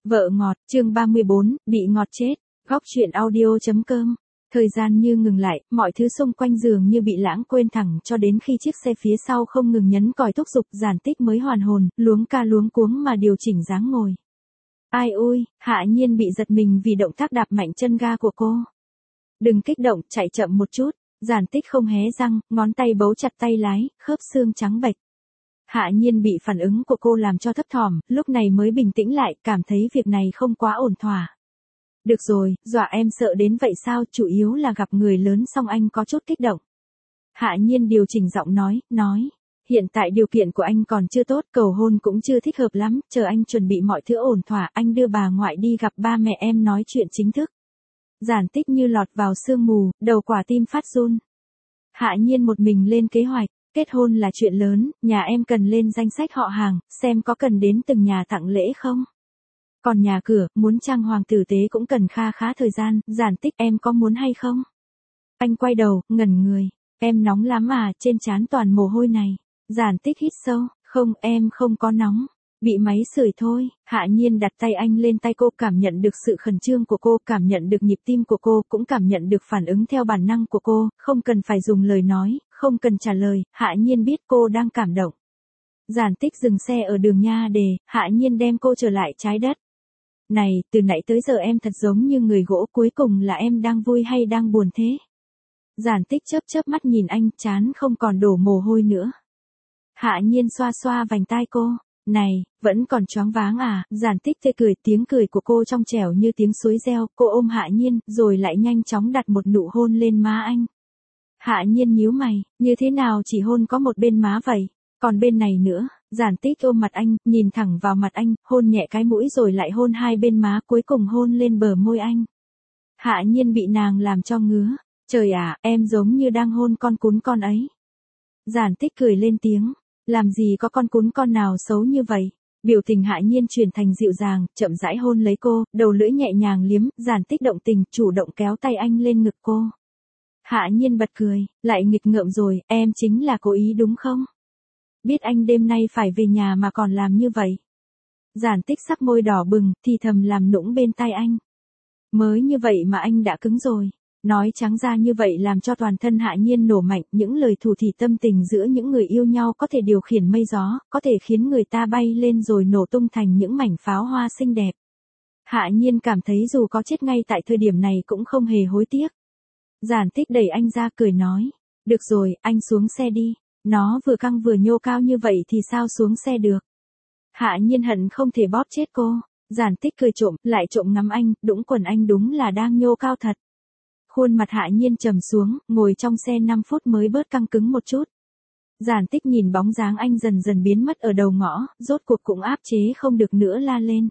Vợ ngọt, chương 34, bị ngọt chết. Góc truyện audio.com. Thời gian như ngừng lại, mọi thứ xung quanh giường như bị lãng quên thẳng cho đến khi chiếc xe phía sau không ngừng nhấn còi thúc giục, Giản Tích mới hoàn hồn, luống ca luống cuống mà điều chỉnh dáng ngồi. Ai ôi, Hạ Nhiên bị giật mình vì động tác đạp mạnh chân ga của cô. Đừng kích động, chạy chậm một chút. Giản Tích không hé răng, ngón tay bấu chặt tay lái, khớp xương trắng bệch. Hạ Nhiên bị phản ứng của cô làm cho thấp thỏm, lúc này mới bình tĩnh lại, cảm thấy việc này không quá ổn thỏa. Được rồi, dọa em sợ đến vậy sao, chủ yếu là gặp người lớn xong anh có chút kích động. Hạ Nhiên điều chỉnh giọng nói, hiện tại điều kiện của anh còn chưa tốt, cầu hôn cũng chưa thích hợp lắm, chờ anh chuẩn bị mọi thứ ổn thỏa, anh đưa bà ngoại đi gặp ba mẹ em nói chuyện chính thức. Giản Tích như lọt vào sương mù, đầu quả tim phát run. Hạ Nhiên một mình lên kế hoạch. Kết hôn là chuyện lớn, nhà em cần lên danh sách họ hàng, xem có cần đến từng nhà tặng lễ không. Còn nhà cửa, muốn trang hoàng tử tế cũng cần kha khá thời gian, Giản Tích em có muốn hay không? Anh quay đầu, ngẩn người, em nóng lắm à, trên trán toàn mồ hôi này. Giản Tích hít sâu, không, em không có nóng. Bị máy sưởi thôi. Hạ Nhiên đặt tay anh lên tay cô, cảm nhận được sự khẩn trương của cô, cảm nhận được nhịp tim của cô, cũng cảm nhận được phản ứng theo bản năng của cô, không cần phải dùng lời nói, không cần trả lời, Hạ Nhiên biết cô đang cảm động. Giản Tích dừng xe ở đường Nha Đề, Hạ Nhiên đem cô trở lại trái đất. Này, từ nãy tới giờ em thật giống như người gỗ, cuối cùng là em đang vui hay đang buồn thế? Giản Tích chớp mắt nhìn anh, trán không còn đổ mồ hôi nữa. Hạ Nhiên xoa xoa vành tai cô. Này, vẫn còn choáng váng à, Giản Tích tê cười, tiếng cười của cô trong trẻo như tiếng suối reo, cô ôm Hạ Nhiên, rồi lại nhanh chóng đặt một nụ hôn lên má anh. Hạ Nhiên nhíu mày, như thế nào chỉ hôn có một bên má vậy, còn bên này nữa, Giản Tích ôm mặt anh, nhìn thẳng vào mặt anh, hôn nhẹ cái mũi rồi lại hôn hai bên má, cuối cùng hôn lên bờ môi anh. Hạ Nhiên bị nàng làm cho ngứa, trời à, em giống như đang hôn con cún con ấy. Giản Tích cười lên tiếng. Làm gì có con cún con nào xấu như vậy. Biểu tình Hạ Nhiên chuyển thành dịu dàng, chậm rãi hôn lấy cô, đầu lưỡi nhẹ nhàng liếm, Giản Tích động tình, chủ động kéo tay anh lên ngực cô. Hạ Nhiên bật cười, lại nghịch ngợm rồi, em chính là cố ý đúng không? Biết anh đêm nay phải về nhà mà còn làm như vậy. Giản Tích sắc môi đỏ bừng, thì thầm làm nũng bên tai anh. Mới như vậy mà anh đã cứng rồi. Nói trắng ra như vậy làm cho toàn thân Hạ Nhiên nổ mạnh, những lời thủ thỉ tâm tình giữa những người yêu nhau có thể điều khiển mây gió, có thể khiến người ta bay lên rồi nổ tung thành những mảnh pháo hoa xinh đẹp. Hạ Nhiên cảm thấy dù có chết ngay tại thời điểm này cũng không hề hối tiếc. Giản Tích đẩy anh ra cười nói, được rồi, anh xuống xe đi, nó vừa căng vừa nhô cao như vậy thì sao xuống xe được. Hạ Nhiên hận không thể bóp chết cô, Giản Tích cười trộm, lại trộm ngắm anh, đũng quần anh đúng là đang nhô cao thật. Khuôn mặt Hạ Nhiên trầm xuống, ngồi trong xe 5 phút mới bớt căng cứng một chút. Giản Tích nhìn bóng dáng anh dần dần biến mất ở đầu ngõ, rốt cuộc cũng áp chế không được nữa la lên.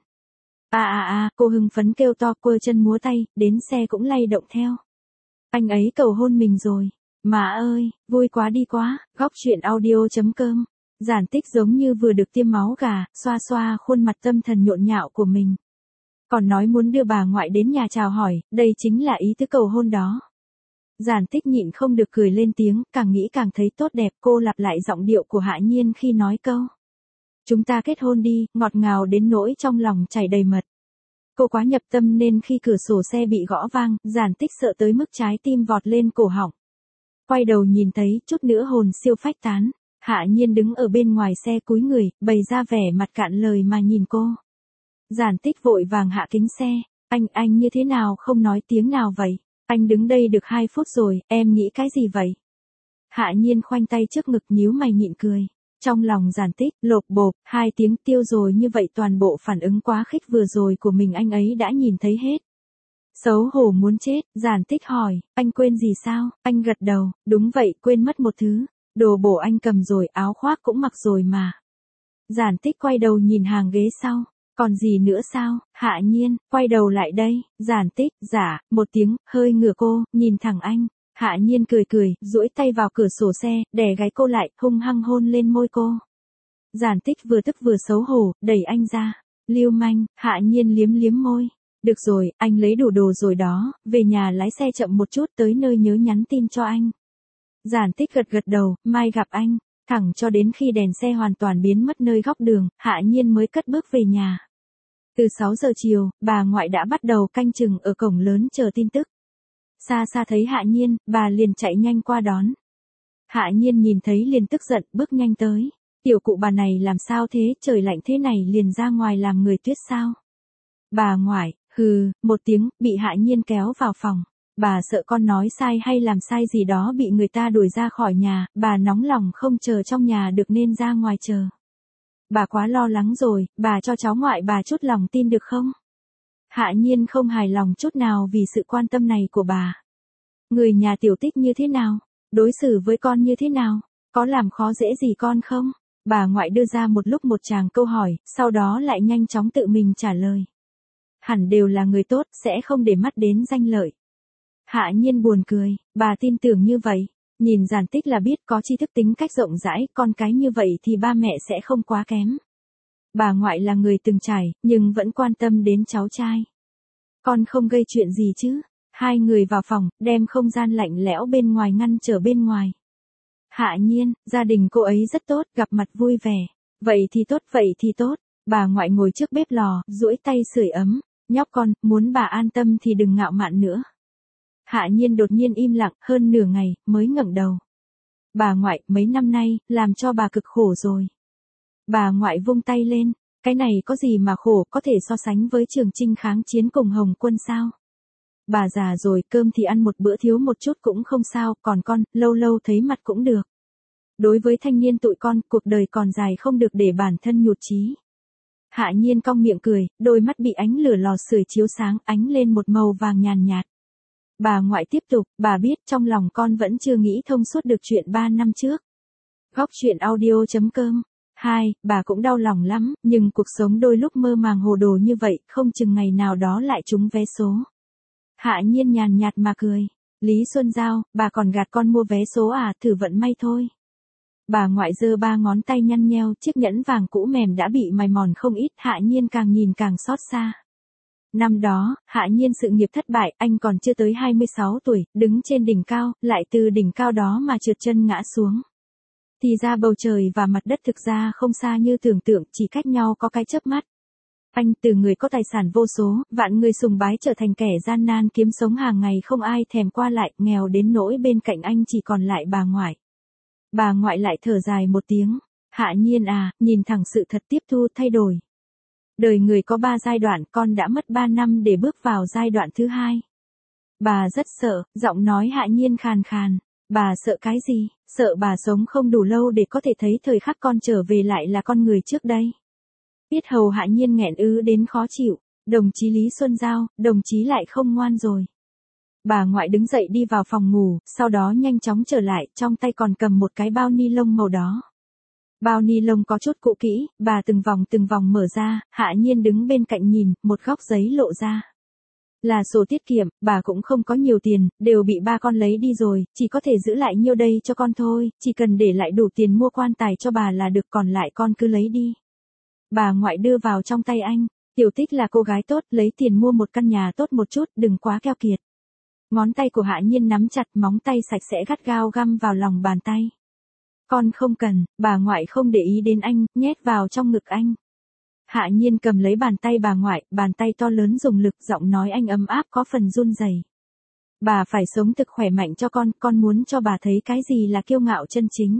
Cô hưng phấn kêu to, quơ chân múa tay, đến xe cũng lay động theo. Anh ấy cầu hôn mình rồi. Má ơi, vui quá đi quá, góc truyện audio.com. Giản Tích giống như vừa được tiêm máu gà, xoa xoa khuôn mặt tâm thần nhộn nhạo của mình. Còn nói muốn đưa bà ngoại đến nhà chào hỏi, đây chính là ý tứ cầu hôn đó. Giản Tích nhịn không được cười lên tiếng, càng nghĩ càng thấy tốt đẹp, cô lặp lại giọng điệu của Hạ Nhiên khi nói câu. Chúng ta kết hôn đi, ngọt ngào đến nỗi trong lòng chảy đầy mật. Cô quá nhập tâm nên khi cửa sổ xe bị gõ vang, Giản Tích sợ tới mức trái tim vọt lên cổ họng. Quay đầu nhìn thấy, chút nữa hồn siêu phách tán. Hạ Nhiên đứng ở bên ngoài xe cúi người, bày ra vẻ mặt cạn lời mà nhìn cô. Giản Tích vội vàng hạ kính xe, anh như thế nào không nói tiếng nào vậy? Anh đứng đây được 2 phút rồi, em nghĩ cái gì vậy? Hạ Nhiên khoanh tay trước ngực nhíu mày nhịn cười. Trong lòng Giản Tích, lộp bộp, 2 tiếng tiêu rồi như vậy toàn bộ phản ứng quá khích vừa rồi của mình anh ấy đã nhìn thấy hết. Xấu hổ muốn chết, Giản Tích hỏi, anh quên gì sao? Anh gật đầu, đúng vậy, quên mất một thứ. Đồ bổ anh cầm rồi, áo khoác cũng mặc rồi mà. Giản Tích quay đầu nhìn hàng ghế sau. Còn gì nữa sao? Hạ Nhiên, quay đầu lại đây, Giản Tích, dạ, một tiếng, hơi ngửa cô, nhìn thẳng anh. Hạ Nhiên cười, duỗi tay vào cửa sổ xe, đè gáy cô lại, hung hăng hôn lên môi cô. Giản Tích vừa tức vừa xấu hổ, đẩy anh ra. Lưu manh, Hạ Nhiên liếm môi. Được rồi, anh lấy đủ đồ rồi đó, về nhà lái xe chậm một chút, tới nơi nhớ nhắn tin cho anh. Giản Tích gật đầu, mai gặp anh. Thẳng cho đến khi đèn xe hoàn toàn biến mất nơi góc đường, Hạ Nhiên mới cất bước về nhà. Từ 6 giờ chiều, bà ngoại đã bắt đầu canh chừng ở cổng lớn chờ tin tức. Xa xa thấy Hạ Nhiên, bà liền chạy nhanh qua đón. Hạ Nhiên nhìn thấy liền tức giận, bước nhanh tới. Tiểu cụ bà này làm sao thế, trời lạnh thế này liền ra ngoài làm người tuyết sao? Bà ngoại, hừ, một tiếng, bị Hạ Nhiên kéo vào phòng. Bà sợ con nói sai hay làm sai gì đó bị người ta đuổi ra khỏi nhà, bà nóng lòng không chờ trong nhà được nên ra ngoài chờ. Bà quá lo lắng rồi, bà cho cháu ngoại bà chút lòng tin được không? Hạ Nhiên không hài lòng chút nào vì sự quan tâm này của bà. Người nhà Tiểu Tích như thế nào? Đối xử với con như thế nào? Có làm khó dễ gì con không? Bà ngoại đưa ra một lúc một tràng câu hỏi, sau đó lại nhanh chóng tự mình trả lời. Hẳn đều là người tốt, sẽ không để mắt đến danh lợi. Hạ Nhiên buồn cười, bà tin tưởng như vậy. Nhìn Giản Tích là biết có tri thức tính cách rộng rãi, con cái như vậy thì ba mẹ sẽ không quá kém. Bà ngoại là người từng trải, nhưng vẫn quan tâm đến cháu trai. Con không gây chuyện gì chứ? Hai người vào phòng, đem không gian lạnh lẽo bên ngoài ngăn trở bên ngoài. Hạ Nhiên, gia đình cô ấy rất tốt, gặp mặt vui vẻ. Vậy thì tốt, vậy thì tốt. Bà ngoại ngồi trước bếp lò, duỗi tay sưởi ấm. Nhóc con, muốn bà an tâm thì đừng ngạo mạn nữa. Hạ Nhiên đột nhiên im lặng, hơn nửa ngày, mới ngẩng đầu. Bà ngoại, mấy năm nay, làm cho bà cực khổ rồi. Bà ngoại vung tay lên, cái này có gì mà khổ, có thể so sánh với Trường Chinh kháng chiến cùng Hồng Quân sao? Bà già rồi, cơm thì ăn một bữa thiếu một chút cũng không sao, còn con, lâu lâu thấy mặt cũng được. Đối với thanh niên tụi con, cuộc đời còn dài không được để bản thân nhụt chí. Hạ Nhiên cong miệng cười, đôi mắt bị ánh lửa lò sưởi chiếu sáng, ánh lên một màu vàng nhàn nhạt. Bà ngoại tiếp tục, bà biết trong lòng con vẫn chưa nghĩ thông suốt được chuyện 3 năm trước. Góc truyện audio.com 2, bà cũng đau lòng lắm, nhưng cuộc sống đôi lúc mơ màng hồ đồ như vậy, không chừng ngày nào đó lại trúng vé số. Hạ Nhiên nhàn nhạt mà cười. Lý Xuân Giao, bà còn gạt con mua vé số à, thử vận may thôi. Bà ngoại giơ 3 ngón tay nhăn nheo, chiếc nhẫn vàng cũ mềm đã bị mài mòn không ít, Hạ Nhiên càng nhìn càng xót xa. Năm đó, Hạ Nhiên sự nghiệp thất bại, anh còn chưa tới 26 tuổi, đứng trên đỉnh cao, lại từ đỉnh cao đó mà trượt chân ngã xuống. Thì ra bầu trời và mặt đất thực ra không xa như tưởng tượng, chỉ cách nhau có cái chớp mắt. Anh từ người có tài sản vô số, vạn người sùng bái trở thành kẻ gian nan kiếm sống hàng ngày không ai thèm qua lại, nghèo đến nỗi bên cạnh anh chỉ còn lại bà ngoại. Bà ngoại lại thở dài một tiếng. Hạ Nhiên à, nhìn thẳng sự thật tiếp thu thay đổi. Đời người có 3 giai đoạn, con đã mất 3 năm để bước vào giai đoạn thứ 2. Bà rất sợ, giọng nói Hạ Nhiên khàn khàn. Bà sợ cái gì? Sợ bà sống không đủ lâu để có thể thấy thời khắc con trở về lại là con người trước đây. Biết hầu Hạ Nhiên nghẹn ứ đến khó chịu. Đồng chí Lý Xuân Giao, đồng chí lại không ngoan rồi. Bà ngoại đứng dậy đi vào phòng ngủ, sau đó nhanh chóng trở lại, trong tay còn cầm một cái bao ni lông màu đỏ. Bao ni lông có chút cũ kỹ, bà từng vòng mở ra, Hạ Nhiên đứng bên cạnh nhìn, một góc giấy lộ ra. Là sổ tiết kiệm, bà cũng không có nhiều tiền, đều bị ba con lấy đi rồi, chỉ có thể giữ lại nhiêu đây cho con thôi, chỉ cần để lại đủ tiền mua quan tài cho bà là được, còn lại con cứ lấy đi. Bà ngoại đưa vào trong tay anh, Tiểu Tích là cô gái tốt, lấy tiền mua một căn nhà tốt một chút, đừng quá keo kiệt. Ngón tay của Hạ Nhiên nắm chặt, móng tay sạch sẽ gắt gao găm vào lòng bàn tay. Con không cần, bà ngoại không để ý đến anh, nhét vào trong ngực anh. Hạ Nhiên cầm lấy bàn tay bà ngoại, bàn tay to lớn dùng lực, giọng nói anh ấm áp có phần run rẩy. Bà phải sống thực khỏe mạnh cho con muốn cho bà thấy cái gì là kiêu ngạo chân chính.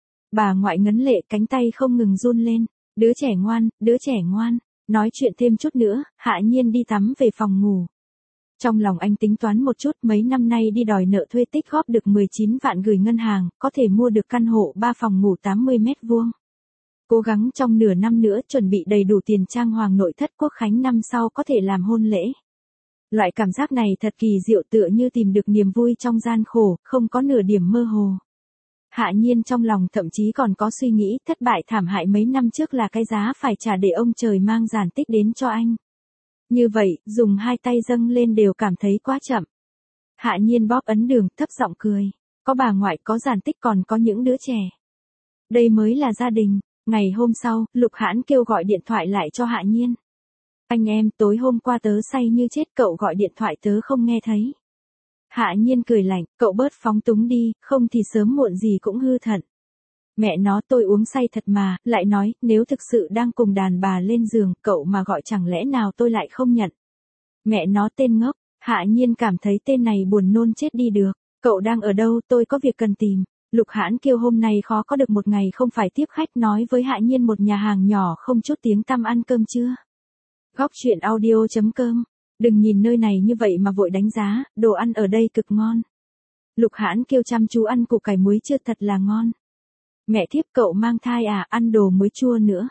Bà ngoại ngấn lệ, cánh tay không ngừng run lên. Đứa trẻ ngoan, đứa trẻ ngoan. Nói chuyện thêm chút nữa, Hạ Nhiên đi tắm về phòng ngủ. Trong lòng anh tính toán một chút, mấy năm nay đi đòi nợ thuê tích góp được 19 vạn gửi ngân hàng, có thể mua được căn hộ 3 phòng ngủ 80 mét vuông. Cố gắng trong nửa năm nữa chuẩn bị đầy đủ tiền trang hoàng nội thất, Quốc khánh năm sau có thể làm hôn lễ. Loại cảm giác này thật kỳ diệu, tựa như tìm được niềm vui trong gian khổ, không có nửa điểm mơ hồ. Hạ Nhiên trong lòng thậm chí còn có suy nghĩ thất bại thảm hại mấy năm trước là cái giá phải trả để ông trời mang Giản Tích đến cho anh. Như vậy, dùng hai tay dâng lên đều cảm thấy quá chậm. Hạ Nhiên bóp ấn đường, thấp giọng cười. Có bà ngoại, có Giản Tích, còn có những đứa trẻ. Đây mới là gia đình. Ngày hôm sau, Lục Hãn kêu gọi điện thoại lại cho Hạ Nhiên. Anh em, tối hôm qua tớ say như chết, cậu gọi điện thoại tớ không nghe thấy. Hạ Nhiên cười lạnh, cậu bớt phóng túng đi, không thì sớm muộn gì cũng hư thận. Mẹ nó tôi uống say thật mà, lại nói, nếu thực sự đang cùng đàn bà lên giường, cậu mà gọi chẳng lẽ nào tôi lại không nhận. Mẹ nó tên ngốc, Hạ Nhiên cảm thấy tên này buồn nôn chết đi được. Cậu đang ở đâu, tôi có việc cần tìm. Lục Hãn Kiêu hôm nay khó có được một ngày không phải tiếp khách, nói với Hạ Nhiên một nhà hàng nhỏ không chút tiếng tăm ăn cơm chưa. Góc chuyện audio.com. Đừng nhìn nơi này như vậy mà vội đánh giá, đồ ăn ở đây cực ngon. Lục Hãn Kiêu chăm chú ăn củ cải muối chưa, thật là ngon. Mẹ thiếp cậu mang thai à, ăn đồ muối chua nữa.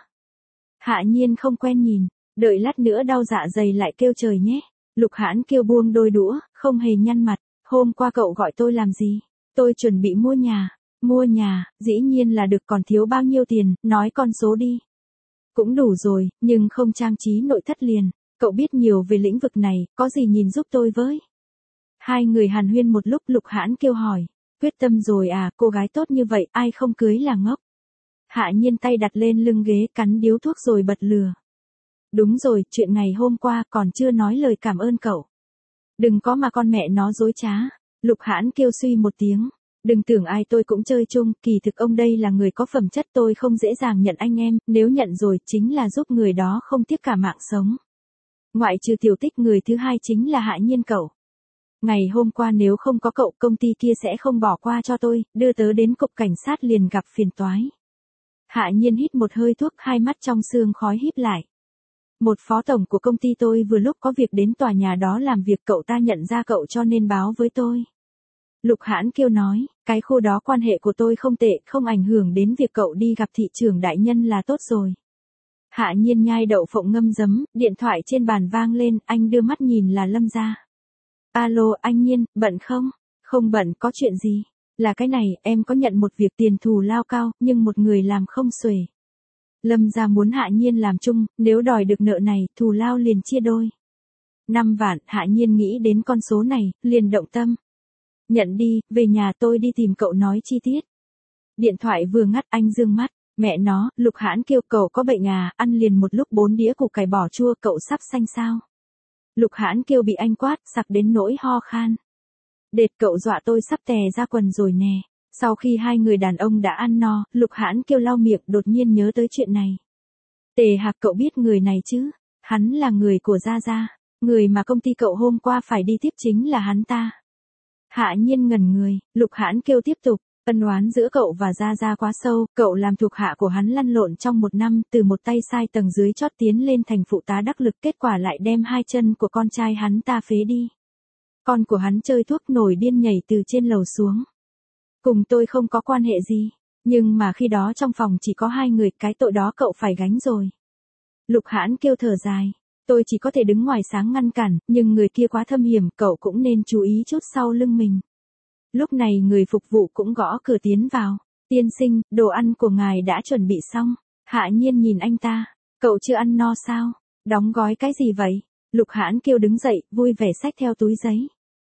Hạ Nhiên không quen nhìn, đợi lát nữa đau dạ dày lại kêu trời nhé. Lục Hãn Kiêu buông đôi đũa, không hề nhăn mặt. Hôm qua cậu gọi tôi làm gì? Tôi chuẩn bị mua nhà. Mua nhà, dĩ nhiên là được, còn thiếu bao nhiêu tiền, nói con số đi. Cũng đủ rồi, nhưng không trang trí nội thất liền. Cậu biết nhiều về lĩnh vực này, có gì nhìn giúp tôi với. Hai người hàn huyên một lúc, Lục Hãn Kiêu hỏi. Quyết tâm rồi à, cô gái tốt như vậy, ai không cưới là ngốc. Hạ Nhiên tay đặt lên lưng ghế, cắn điếu thuốc rồi bật lửa. Đúng rồi, chuyện ngày hôm qua còn chưa nói lời cảm ơn cậu. Đừng có mà con mẹ nó dối trá. Lục Hãn Kiêu suy một tiếng. Đừng tưởng ai tôi cũng chơi chung, kỳ thực ông đây là người có phẩm chất, tôi không dễ dàng nhận anh em, nếu nhận rồi chính là giúp người đó không tiếc cả mạng sống. Ngoại trừ Tiểu Tích, người thứ hai chính là Hạ Nhiên cậu. Ngày hôm qua nếu không có cậu, công ty kia sẽ không bỏ qua cho tôi, đưa tớ đến cục cảnh sát liền gặp phiền toái. Hạ Nhiên hít một hơi thuốc, hai mắt trong sương khói híp lại. Một phó tổng của công ty tôi vừa lúc có việc đến tòa nhà đó làm việc, cậu ta nhận ra cậu cho nên báo với tôi. Lục Hãn Kiêu nói, cái khu đó quan hệ của tôi không tệ, không ảnh hưởng đến việc cậu đi gặp thị trưởng đại nhân là tốt rồi. Hạ Nhiên nhai đậu phộng ngâm giấm, điện thoại trên bàn vang lên, anh đưa mắt nhìn là Lâm gia. Alo, anh Nhiên, bận không? Không bận, có chuyện gì? Là cái này, em có nhận một việc tiền thù lao cao, nhưng một người làm không xuể. Lâm gia muốn Hạ Nhiên làm chung, nếu đòi được nợ này, thù lao liền chia đôi. 5 vạn, Hạ Nhiên nghĩ đến con số này, liền động tâm. Nhận đi, về nhà tôi đi tìm cậu nói chi tiết. Điện thoại vừa ngắt, anh dương mắt. Mẹ nó, Lục Hãn Kiêu, cậu có bệnh à, ăn liền một lúc 4 đĩa củ cải bò chua, cậu sắp xanh sao? Lục Hãn Kiêu bị anh quát, sặc đến nỗi ho khan. Đệt, cậu dọa tôi sắp tè ra quần rồi nè. Sau khi hai người đàn ông đã ăn no, Lục Hãn Kiêu lau miệng, đột nhiên nhớ tới chuyện này. Tề Hạc, cậu biết người này chứ? Hắn là người của Gia Gia. Người mà công ty cậu hôm qua phải đi tiếp chính là hắn ta. Hạ Nhiên ngẩn người, Lục Hãn Kiêu tiếp tục. Ân oán giữa cậu và Gia Gia quá sâu, cậu làm thuộc hạ của hắn lăn lộn trong 1 năm, từ một tay sai tầng dưới chót tiến lên thành phụ tá đắc lực, kết quả lại đem 2 chân của con trai hắn ta phế đi. Con của hắn chơi thuốc nổi điên nhảy từ trên lầu xuống. Cùng tôi không có quan hệ gì, nhưng mà khi đó trong phòng chỉ có 2 người, cái tội đó cậu phải gánh rồi. Lục Hãn Kiêu thở dài, tôi chỉ có thể đứng ngoài sáng ngăn cản, nhưng người kia quá thâm hiểm, cậu cũng nên chú ý chút sau lưng mình. Lúc này người phục vụ cũng gõ cửa tiến vào. Tiên sinh, đồ ăn của ngài đã chuẩn bị xong. Hạ Nhiên nhìn anh ta. Cậu chưa ăn no sao? Đóng gói cái gì vậy? Lục Hãn Kiêu đứng dậy, vui vẻ xách theo túi giấy.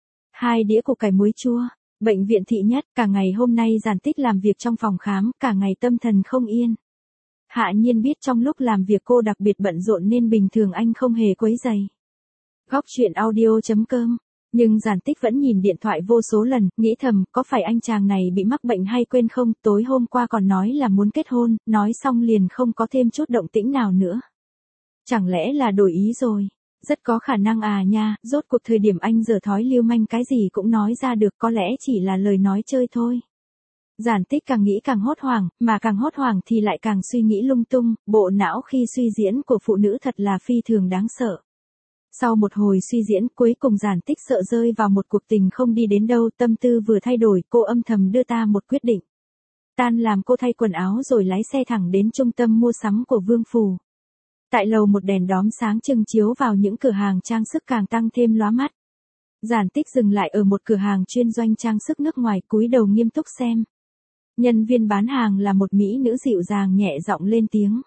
2 đĩa củ cải muối chua. Bệnh viện thị nhất, cả ngày hôm nay Giản Tích làm việc trong phòng khám, cả ngày tâm thần không yên. Hạ Nhiên biết trong lúc làm việc cô đặc biệt bận rộn nên bình thường anh không hề quấy rầy. Góc chuyện audio.com. Nhưng Giản Tích vẫn nhìn điện thoại vô số lần, nghĩ thầm, có phải anh chàng này bị mắc bệnh hay quên không, tối hôm qua còn nói là muốn kết hôn, nói xong liền không có thêm chút động tĩnh nào nữa. Chẳng lẽ là đổi ý rồi? Rất có khả năng à nha, rốt cuộc thời điểm anh dở thói lưu manh cái gì cũng nói ra được, có lẽ chỉ là lời nói chơi thôi. Giản Tích càng nghĩ càng hốt hoảng, mà càng hốt hoảng thì lại càng suy nghĩ lung tung, bộ não khi suy diễn của phụ nữ thật là phi thường đáng sợ. Sau một hồi suy diễn, cuối cùng Giản Tích sợ rơi vào một cuộc tình không đi đến đâu, tâm tư vừa thay đổi, cô âm thầm đưa ta một quyết định. Tan làm cô thay quần áo rồi lái xe thẳng đến trung tâm mua sắm của Vương Phủ. Tại lầu một đèn đóm sáng trưng chiếu vào những cửa hàng trang sức càng tăng thêm lóa mắt. Giản Tích dừng lại ở một cửa hàng chuyên doanh trang sức nước ngoài, cúi đầu nghiêm túc xem. Nhân viên bán hàng là một mỹ nữ dịu dàng nhẹ giọng lên tiếng.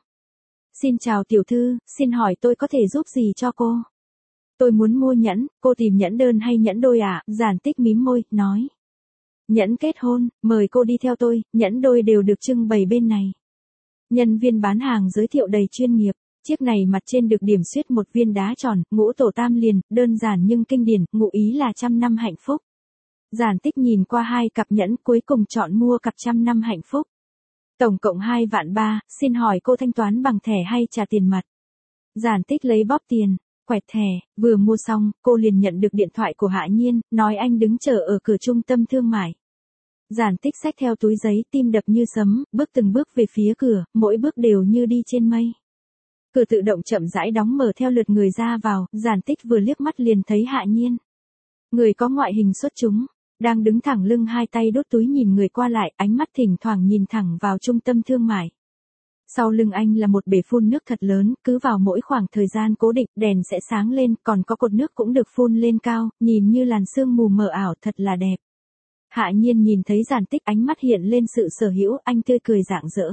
Xin chào tiểu thư, xin hỏi tôi có thể giúp gì cho cô? Tôi muốn mua nhẫn, cô tìm nhẫn đơn hay nhẫn đôi à? Giản Tích mím môi, nói. Nhẫn kết hôn, mời cô đi theo tôi, nhẫn đôi đều được trưng bày bên này. Nhân viên bán hàng giới thiệu đầy chuyên nghiệp, chiếc này mặt trên được điểm xuyết một viên đá tròn, ngũ tổ tam liền, đơn giản nhưng kinh điển, ngụ ý là 100 năm hạnh phúc. Giản Tích nhìn qua 2 cặp nhẫn, cuối cùng chọn mua cặp 100 năm hạnh phúc. Tổng cộng 2 vạn 3, xin hỏi cô thanh toán bằng thẻ hay trả tiền mặt? Giản Tích lấy bóp tiền, quẹt thẻ, vừa mua xong, cô liền nhận được điện thoại của Hạ Nhiên, nói anh đứng chờ ở cửa trung tâm thương mại. Giản Tích xách theo túi giấy, tim đập như sấm, bước từng bước về phía cửa, mỗi bước đều như đi trên mây. Cửa tự động chậm rãi đóng mở theo lượt người ra vào, Giản Tích vừa liếc mắt liền thấy Hạ Nhiên. Người có ngoại hình xuất chúng, đang đứng thẳng lưng hai tay đút túi nhìn người qua lại, ánh mắt thỉnh thoảng nhìn thẳng vào trung tâm thương mại. Sau lưng anh là một bể phun nước thật lớn, cứ vào mỗi khoảng thời gian cố định, đèn sẽ sáng lên, còn có cột nước cũng được phun lên cao, nhìn như làn sương mù mờ ảo, thật là đẹp. Hạ Nhiên nhìn thấy Giản Tích, ánh mắt hiện lên sự sở hữu, anh tươi cười rạng rỡ.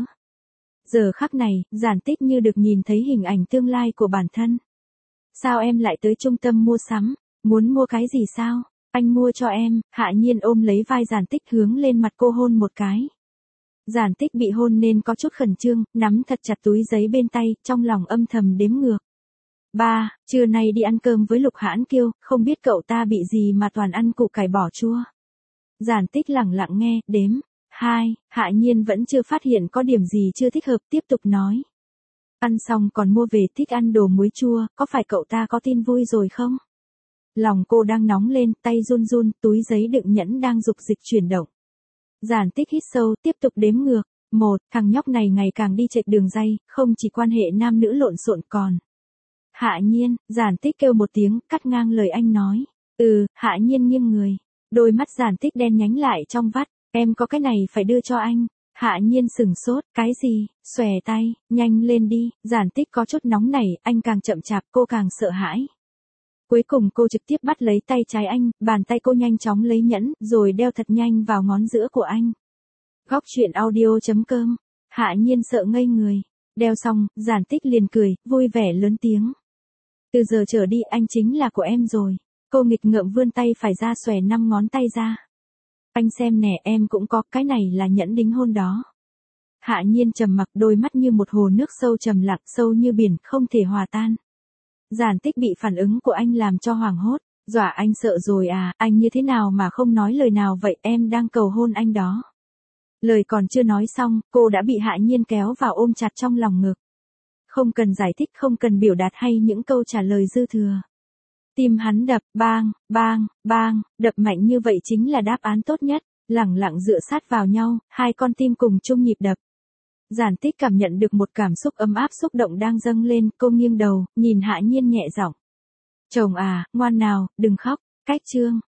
Giờ khắc này, Giản Tích như được nhìn thấy hình ảnh tương lai của bản thân. Sao em lại tới trung tâm mua sắm? Muốn mua cái gì sao? Anh mua cho em. Hạ Nhiên ôm lấy vai Giản Tích hướng lên mặt cô hôn một cái. Giản Tích bị hôn nên có chút khẩn trương, nắm thật chặt túi giấy bên tay, trong lòng âm thầm đếm ngược. 3, trưa nay đi ăn cơm với Lục Hãn Kiêu, không biết cậu ta bị gì mà toàn ăn củ cải bỏ chua. Giản Tích lẳng lặng nghe, đếm. 2, Hạ Nhiên vẫn chưa phát hiện có điểm gì chưa thích hợp, tiếp tục nói. Ăn xong còn mua về, thích ăn đồ muối chua, có phải cậu ta có tin vui rồi không? Lòng cô đang nóng lên, tay run run, túi giấy đựng nhẫn đang dục dịch chuyển động. Giản Tích hít sâu, tiếp tục đếm ngược. 1, thằng nhóc này ngày càng đi chệch đường ray, không chỉ quan hệ nam nữ lộn xộn còn. Hạ Nhiên, Giản Tích kêu một tiếng, cắt ngang lời anh nói. Hạ Nhiên nghiêng người. Đôi mắt Giản Tích đen nhánh lại trong vắt, em có cái này phải đưa cho anh. Hạ Nhiên sửng sốt, cái gì, xòe tay, nhanh lên đi, Giản Tích có chút nóng nảy, anh càng chậm chạp cô càng sợ hãi. Cuối cùng cô trực tiếp bắt lấy tay trái anh, bàn tay cô nhanh chóng lấy nhẫn, rồi đeo thật nhanh vào ngón giữa của anh. Góc truyện audio.com, Hạ Nhiên sợ ngây người, đeo xong, Giản Tích liền cười, vui vẻ lớn tiếng. Từ giờ trở đi anh chính là của em rồi. Cô nghịch ngợm vươn tay phải ra xòe 5 ngón tay ra. Anh xem nè, em cũng có, cái này là nhẫn đính hôn đó. Hạ Nhiên trầm mặc, đôi mắt như một hồ nước sâu trầm lặng, sâu như biển, không thể hòa tan. Giản Tích bị phản ứng của anh làm cho hoảng hốt, dọa anh sợ rồi à, anh như thế nào mà không nói lời nào vậy, em đang cầu hôn anh đó. Lời còn chưa nói xong, cô đã bị Hạ Nhiên kéo vào ôm chặt trong lòng ngực. Không cần giải thích, không cần biểu đạt hay những câu trả lời dư thừa. Tim hắn đập, bang, bang, bang, đập mạnh như vậy chính là đáp án tốt nhất, lẳng lặng dựa sát vào nhau, hai con tim cùng chung nhịp đập. Giản Tích cảm nhận được một cảm xúc ấm áp xúc động đang dâng lên, cô nghiêng đầu, nhìn Hạ Nhiên nhẹ giọng. Chồng à, ngoan nào, đừng khóc, cách chương.